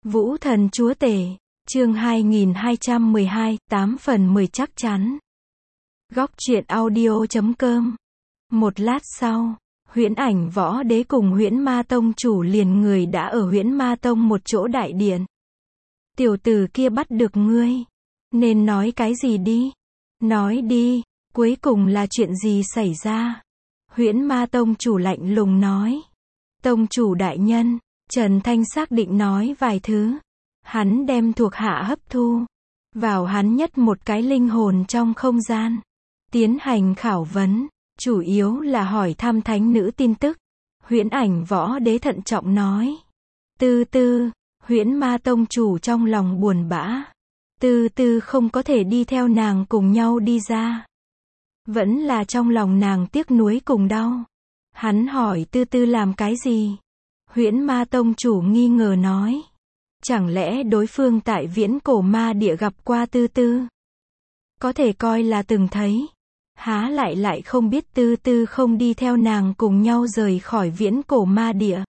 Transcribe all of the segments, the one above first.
Vũ thần chúa tể, chương 2212, 8 phần 10 chắc chắn. Góc truyện audio.com. Một lát sau, Huyễn Ảnh Võ Đế cùng Huyễn Ma Tông chủ liền người đã ở Huyễn Ma Tông một chỗ đại điện. Tiểu tử kia bắt được ngươi, nên nói cái gì đi? Nói đi, cuối cùng là chuyện gì xảy ra? Huyễn Ma Tông chủ lạnh lùng nói. Tông chủ đại nhân, Trần Thanh xác định nói vài thứ. Hắn đem thuộc hạ hấp thu vào hắn nhất một cái linh hồn trong không gian, tiến hành khảo vấn, chủ yếu là hỏi thăm thánh nữ tin tức. Huyễn Ảnh Võ Đế thận trọng nói. Huyễn Ma Tông chủ trong lòng buồn bã. Không có thể đi theo nàng cùng nhau đi ra. Vẫn là trong lòng nàng tiếc nuối cùng đau. Hắn hỏi làm cái gì? Huyễn Ma Tông chủ nghi ngờ nói. Chẳng lẽ đối phương tại viễn cổ ma địa gặp qua có thể coi là từng thấy. Há lại không biết không đi theo nàng cùng nhau rời khỏi viễn cổ ma địa.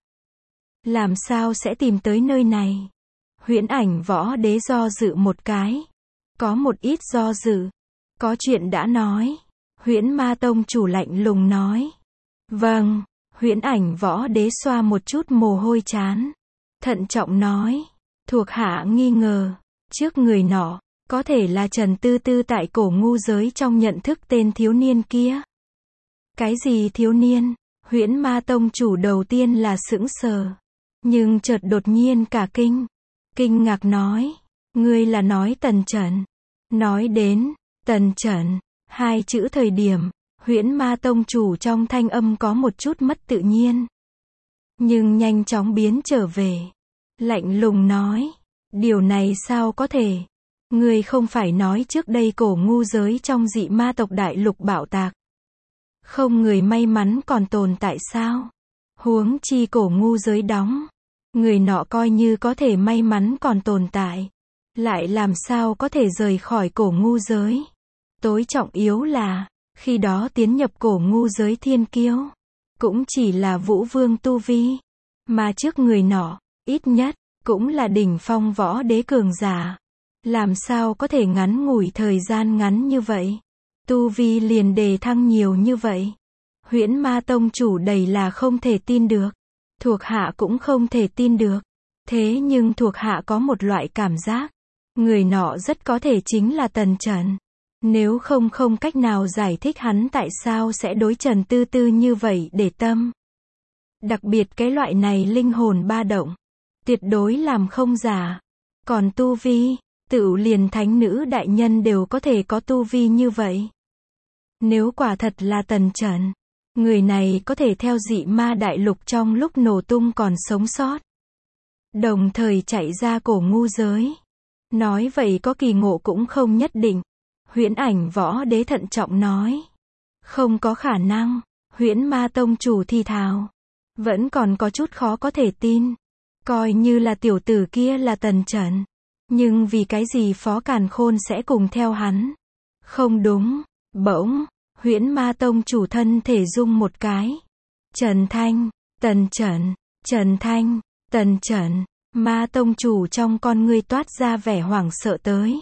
Làm sao sẽ tìm tới nơi này? Huyễn Ảnh Võ Đế do dự một cái. Có một ít do dự. Có chuyện đã nói. Huyễn Ma Tông chủ lạnh lùng nói. Vâng. Huyễn Ảnh Võ Đế xoa một chút mồ hôi trán. Thận trọng nói. Thuộc hạ nghi ngờ. Trước người nọ, có thể là Trần tại cổ ngu giới trong nhận thức tên thiếu niên kia. Cái gì thiếu niên? Huyễn Ma Tông chủ đầu tiên là sững sờ. Nhưng chợt đột nhiên cả kinh. Kinh ngạc nói. Ngươi là nói Tần Trần. Nói đến Tần Trần, hai chữ thời điểm, Huyễn Ma Tông chủ trong thanh âm có một chút mất tự nhiên. Nhưng nhanh chóng biến trở về. Lạnh lùng nói. Điều này sao có thể? Ngươi không phải nói trước đây cổ ngu giới trong dị ma tộc đại lục bạo tạc. Không người may mắn còn tồn tại sao? Huống chi cổ ngu giới đóng. Người nọ coi như có thể may mắn còn tồn tại. Lại làm sao có thể rời khỏi cổ ngu giới? Tối trọng yếu là, khi đó tiến nhập cổ ngu giới thiên kiêu. Cũng chỉ là vũ vương tu vi. Mà trước người nọ, ít nhất, cũng là đỉnh phong võ đế cường giả. Làm sao có thể ngắn ngủi thời gian ngắn như vậy? Tu vi liền đề thăng nhiều như vậy. Huyễn Ma Tông chủ đầy là không thể tin được. Thuộc hạ cũng không thể tin được. Thế nhưng thuộc hạ có một loại cảm giác. Người nọ rất có thể chính là Tần Trần. Nếu không cách nào giải thích hắn tại sao sẽ đối Trần như vậy để tâm. Đặc biệt cái loại này linh hồn ba động. Tuyệt đối làm không giả. Còn tu vi, tựu liền thánh nữ đại nhân đều có thể có tu vi như vậy. Nếu quả thật là Tần Trần, người này có thể theo dị ma đại lục trong lúc nổ tung còn sống sót. Đồng thời chạy ra cổ ngu giới. Nói vậy có kỳ ngộ cũng không nhất định. Huyễn Ảnh Võ Đế thận trọng nói. Không có khả năng. Huyễn Ma Tông chủ thì thào. Vẫn còn có chút khó có thể tin. Coi như là tiểu tử kia là Tần Trần. Nhưng vì cái gì Phó Càn Khôn sẽ cùng theo hắn? Không đúng. Bỗng, Huyễn Ma Tông chủ thân thể rung một cái. Trần Thanh, Tần Trần, Trần Thanh, Tần Trần. Ma Tông chủ trong con ngươi toát ra vẻ hoảng sợ tới.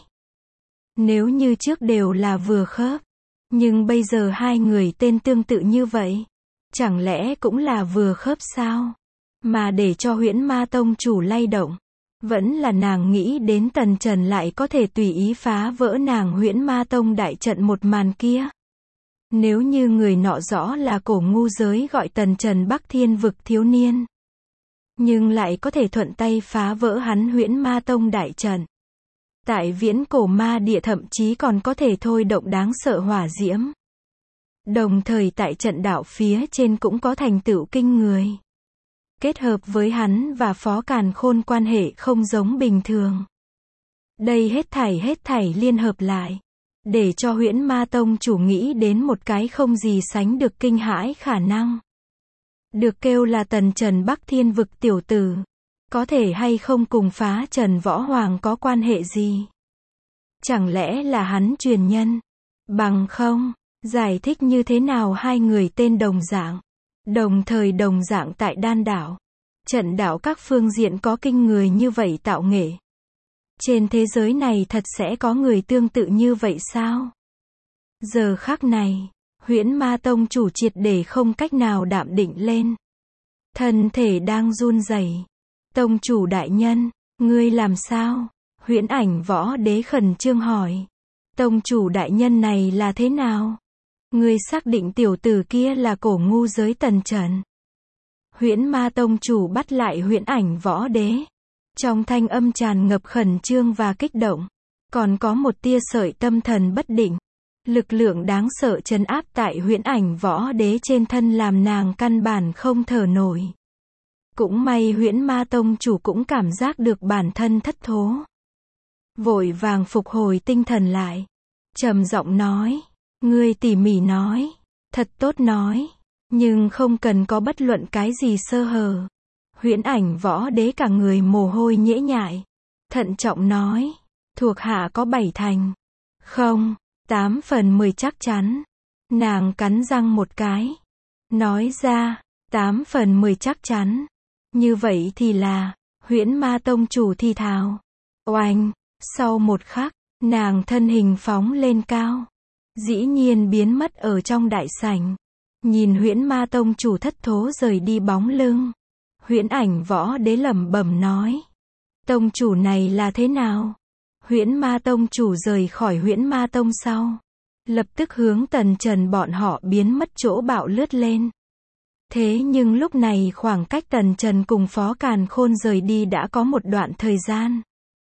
Nếu như trước đều là vừa khớp. Nhưng bây giờ hai người tên tương tự như vậy. Chẳng lẽ cũng là vừa khớp sao? Mà để cho Huyễn Ma Tông chủ lay động. Vẫn là nàng nghĩ đến Tần Trần lại có thể tùy ý phá vỡ nàng Huyễn Ma Tông đại trận một màn kia. Nếu như người nọ rõ là cổ ngu giới gọi Tần Trần Bắc Thiên vực thiếu niên. Nhưng lại có thể thuận tay phá vỡ hắn Huyễn Ma Tông đại trận. Tại viễn cổ ma địa thậm chí còn có thể thôi động đáng sợ hỏa diễm. Đồng thời tại trận đạo phía trên cũng có thành tựu kinh người. Kết hợp với hắn và Phó Càn Khôn quan hệ không giống bình thường. Đây hết thảy liên hợp lại. Để cho Huyễn Ma Tông chủ nghĩ đến một cái không gì sánh được kinh hãi khả năng. Được kêu là Tần Trần Bắc Thiên vực tiểu tử. Có thể hay không cùng phá Trần Võ Hoàng có quan hệ gì? Chẳng lẽ là hắn truyền nhân? Bằng không, giải thích như thế nào hai người tên đồng dạng. Đồng thời đồng dạng tại Đan Đảo. Trận đạo các phương diện có kinh người như vậy tạo nghệ. Trên thế giới này thật sẽ có người tương tự như vậy sao? Giờ khắc này, Huyễn Ma tông chủ triệt để không cách nào đạm định lên. Thân thể đang run rẩy. Tông chủ đại nhân, ngươi làm sao? Huyễn Ảnh Võ Đế khẩn trương hỏi. Tông chủ đại nhân này là thế nào? Ngươi xác định tiểu tử kia là cổ ngu giới Tần Trần? Huyễn Ma tông chủ bắt lại Huyễn Ảnh Võ Đế. Trong thanh âm tràn ngập khẩn trương và kích động, còn có một tia sợi tâm thần bất định. Lực lượng đáng sợ trấn áp tại Huyễn Ảnh Võ Đế trên thân làm nàng căn bản không thở nổi. Cũng may Huyễn Ma tông chủ cũng cảm giác được bản thân thất thố. Vội vàng phục hồi tinh thần lại. Trầm giọng nói. Ngươi tỉ mỉ nói. Thật tốt nói. Nhưng không cần có bất luận cái gì sơ hở. Huyễn Ảnh Võ Đế cả người mồ hôi nhễ nhại. Thận trọng nói. Thuộc hạ có 7 thành. Không, 8 phần 10 chắc chắn. Nàng cắn răng một cái. Nói ra, 8 phần 10 chắc chắn. Như vậy thì là, Huyễn Ma tông chủ thì thào. Oanh, sau một khắc, nàng thân hình phóng lên cao. Dĩ nhiên biến mất ở trong đại sảnh. Nhìn Huyễn Ma tông chủ thất thố rời đi bóng lưng. Huyễn Ảnh Võ Đế lẩm bẩm nói. Tông chủ này là thế nào? Huyễn Ma tông chủ rời khỏi Huyễn Ma tông sau. Lập tức hướng Tần Trần bọn họ biến mất chỗ bạo lướt lên. Thế nhưng lúc này khoảng cách Tần Trần cùng Phó Càn Khôn rời đi đã có một đoạn thời gian.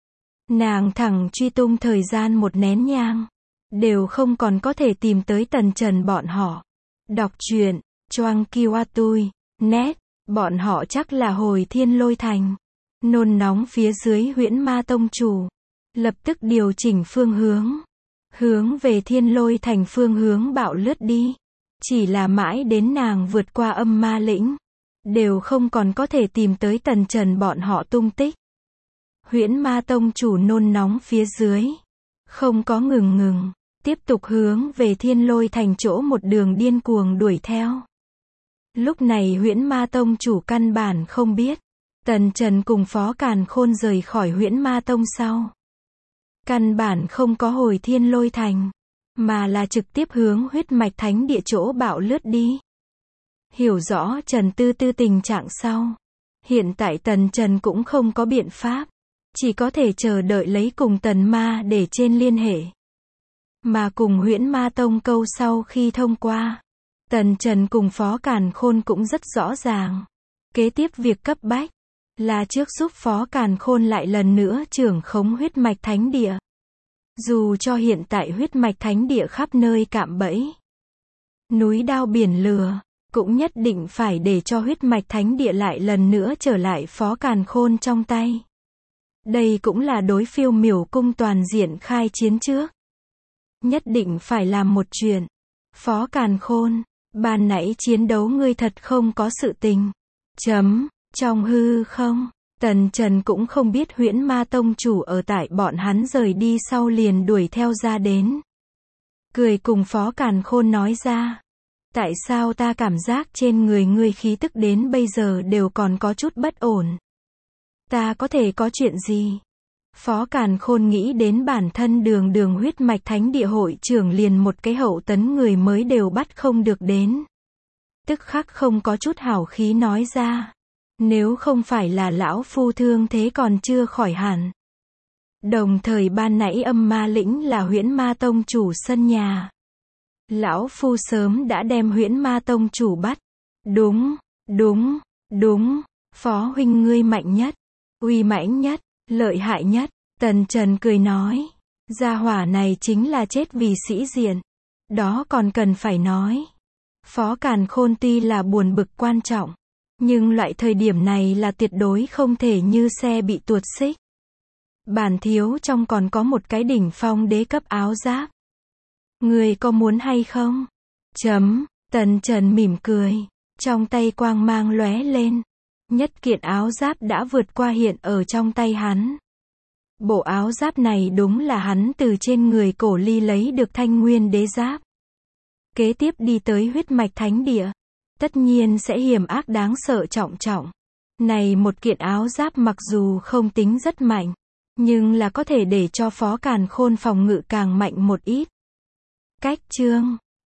Nàng thẳng truy tung thời gian một nén nhang. Đều không còn có thể tìm tới Tần Trần bọn họ. Đọc truyện, Choang Kiwatui, net, bọn họ chắc là hồi Thiên Lôi Thành. Nôn nóng phía dưới Huyễn Ma tông chủ. Lập tức điều chỉnh phương hướng. Hướng về Thiên Lôi Thành phương hướng bạo lướt đi. Chỉ là mãi đến nàng vượt qua Âm Ma Lĩnh. Đều không còn có thể tìm tới Tần Trần bọn họ tung tích. Huyễn Ma tông chủ nôn nóng phía dưới. Không có ngừng. Tiếp tục hướng về Thiên Lôi Thành chỗ một đường điên cuồng đuổi theo. Lúc này Huyễn Ma tông chủ căn bản không biết. Tần Trần cùng Phó Càn Khôn rời khỏi Huyễn Ma tông sau. Căn bản không có hồi Thiên Lôi Thành. Mà là trực tiếp hướng huyết mạch thánh địa chỗ bạo lướt đi. Hiểu rõ Trần Tư Tư tình trạng sau. Hiện tại Tần Trần cũng không có biện pháp. Chỉ có thể chờ đợi lấy cùng Tần Ma để trên liên hệ. Mà cùng Huyễn Ma tông câu sau khi thông qua. Tần Trần cùng Phó Càn Khôn cũng rất rõ ràng. Kế tiếp việc cấp bách. Là trước giúp Phó Càn Khôn lại lần nữa trưởng khống huyết mạch thánh địa. Dù cho hiện tại huyết mạch thánh địa khắp nơi cạm bẫy. Núi đao biển lửa. Cũng nhất định phải để cho huyết mạch thánh địa lại lần nữa trở lại Phó Càn Khôn trong tay. Đây cũng là đối Phiêu Miểu cung toàn diện khai chiến trước. Nhất định phải làm một chuyện. Phó Càn Khôn, ban nãy chiến đấu ngươi thật không có sự tình. Trong hư không, Tần Trần cũng không biết Huyễn Ma tông chủ ở tại bọn hắn rời đi sau liền đuổi theo ra đến. Cười cùng Phó Càn Khôn nói ra. Tại sao ta cảm giác trên người ngươi khí tức đến bây giờ đều còn có chút bất ổn? Ta có thể có chuyện gì? Phó Càn Khôn nghĩ đến bản thân đường huyết mạch thánh địa hội trưởng liền một cái hậu tấn người mới đều bắt không được đến. Tức khắc không có chút hảo khí nói ra. Nếu không phải là lão phu thương thế còn chưa khỏi hẳn. Đồng thời ban nãy Âm Ma Lĩnh là Huyễn Ma tông chủ sân nhà. Lão phu sớm đã đem Huyễn Ma tông chủ bắt. Đúng. Phó huynh ngươi mạnh nhất, uy mãnh nhất, lợi hại nhất. Tần Trần cười nói. Gia hỏa này chính là chết vì sĩ diện. Đó còn cần phải nói. Phó Càn Khôn tuy là buồn bực quan trọng. Nhưng loại thời điểm này là tuyệt đối không thể như xe bị tuột xích. Bản thiếu trong còn có một cái đỉnh phong đế cấp áo giáp. Người có muốn hay không? Tần Trần mỉm cười. Trong tay quang mang lóe lên. Nhất kiện áo giáp đã vượt qua hiện ở trong tay hắn. Bộ áo giáp này đúng là hắn từ trên người Cổ Ly lấy được Thanh Nguyên đế giáp. Kế tiếp đi tới huyết mạch thánh địa. Tất nhiên sẽ hiểm ác đáng sợ trọng. Này một kiện áo giáp mặc dù không tính rất mạnh, nhưng là có thể để cho Phó Càn Khôn phòng ngự càng mạnh một ít. Cách chương